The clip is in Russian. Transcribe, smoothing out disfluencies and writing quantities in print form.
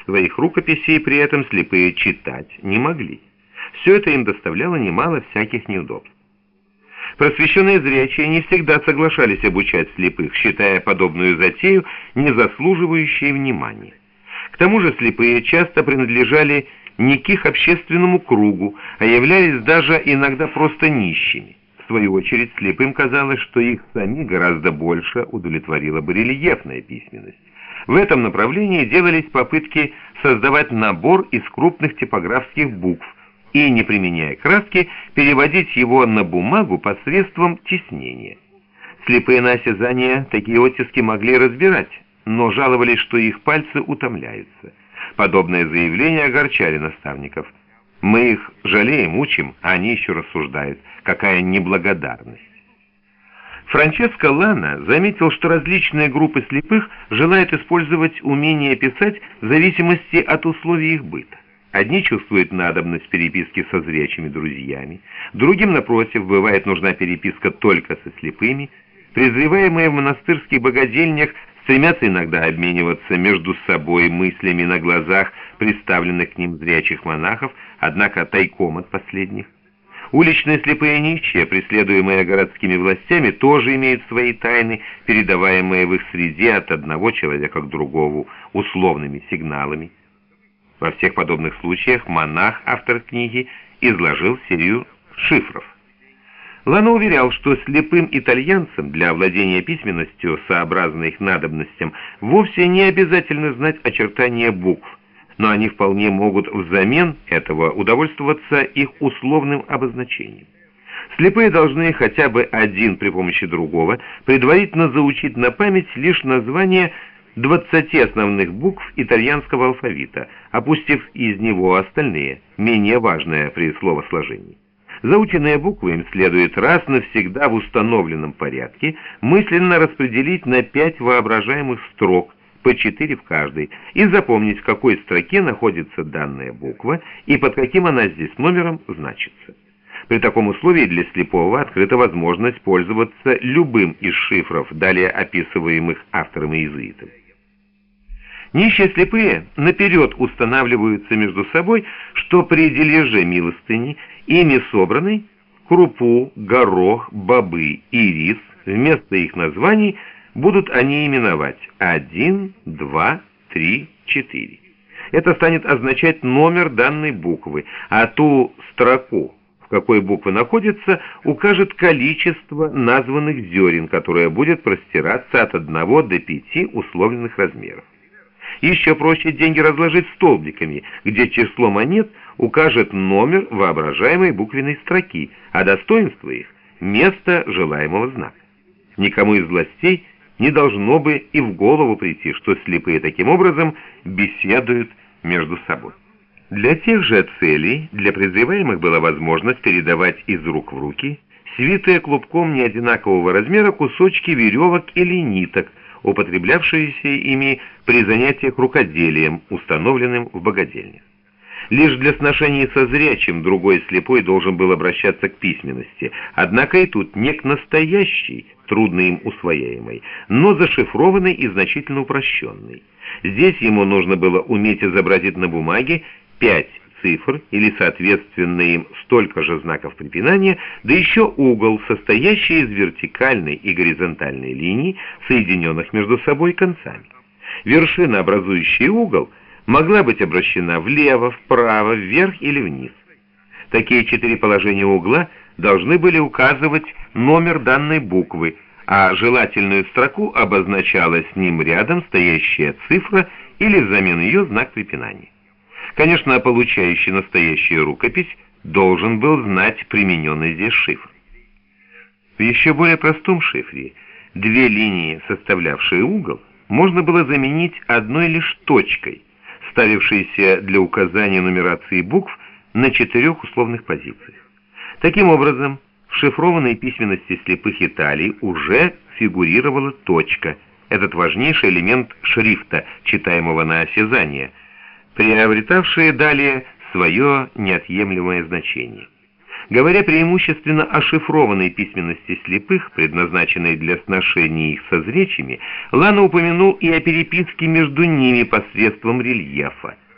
Своих рукописей при этом слепые читать не могли. Все это им доставляло немало всяких неудобств. Просвещенные зрячие не всегда соглашались обучать слепых, считая подобную затею не заслуживающей внимания. К тому же слепые часто принадлежали не к их общественному кругу, а являлись даже иногда просто нищими. В свою очередь, слепым казалось, что их самих гораздо больше удовлетворила бы рельефная письменность. В этом направлении делались попытки создавать набор из крупных типографских букв и, не применяя краски, переводить его на бумагу посредством тиснения. Слепые на осязание такие оттиски могли разбирать, но жаловались, что их пальцы утомляются. Подобные заявления огорчали наставников. «Мы их жалеем, учим, а они еще рассуждают. Какая неблагодарность!» Франческо Лана заметил, что различные группы слепых желают использовать умение писать в зависимости от условий их быта. Одни чувствуют надобность переписки со зрячими друзьями, другим, напротив, бывает нужна переписка только со слепыми. Презреваемые в монастырских богадельнях стремятся иногда обмениваться между собой мыслями на глазах представленных к ним зрячих монахов, однако тайком от последних. Уличные слепые нищие, преследуемые городскими властями, тоже имеют свои тайны, передаваемые в их среде от одного человека к другому условными сигналами. Во всех подобных случаях монах, автор книги, изложил серию шифров. Лано уверял, что слепым итальянцам для овладения письменностью, сообразно их надобностям, вовсе не обязательно знать очертания букв, но они вполне могут взамен этого удовольствоваться их условным обозначением. Слепые должны хотя бы один при помощи другого предварительно заучить на память лишь название 20 основных букв итальянского алфавита, опустив из него остальные, менее важные при словосложении. Заученные буквы им следует раз навсегда в установленном порядке мысленно распределить на 5 воображаемых строк, по 4 в каждой, и запомнить, в какой строке находится данная буква и под каким она здесь номером значится. При таком условии для слепого открыта возможность пользоваться любым из шифров, далее описываемых автором-иезуитом. Нищие слепые наперед устанавливаются между собой, что при дележе милостыни, ими собранной, крупу, горох, бобы и рис вместо их названий будут они именовать 1, 2, 3, 4. Это станет означать номер данной буквы, а ту строку, в какой буква находится, укажет количество названных зерен, которое будет простираться от 1 до 5 условленных размеров. Еще проще деньги разложить столбиками, где число монет укажет номер воображаемой буквенной строки, а достоинство их – место желаемого знака. Никому из властей не должно бы и в голову прийти, что слепые таким образом беседуют между собой. Для тех же целей для презреваемых была возможность передавать из рук в руки свитые клубком неодинакового размера кусочки веревок или ниток, употреблявшиеся ими при занятиях рукоделием, установленным в богадельнях. Лишь для сношений со зрячим другой слепой должен был обращаться к письменности, однако и тут не к настоящей, трудно им усвояемой, но зашифрованной и значительно упрощенной. Здесь ему нужно было уметь изобразить на бумаге 5 цифр или соответственно им столько же знаков препинания, да еще угол, состоящий из вертикальной и горизонтальной линий, соединенных между собой концами. Вершина, образующая угол, могла быть обращена влево, вправо, вверх или вниз. Такие 4 положения угла должны были указывать номер данной буквы, а желательную строку обозначала с ним рядом стоящая цифра или взамен ее знак препинания. Конечно, получающий настоящую рукопись должен был знать примененный здесь шифр. В еще более простом шифре 2 линии, составлявшие угол, можно было заменить одной лишь точкой, ставившейся для указания нумерации букв на 4 условных позициях. Таким образом, в шифрованной письменности слепых Италии уже фигурировала точка, этот важнейший элемент шрифта, читаемого на осязание, приобретавшие далее свое неотъемлемое значение. Говоря преимущественно о шифрованной письменности слепых, предназначенной для сношения их со зрячими, Лана упомянул и о переписке между ними посредством рельефа.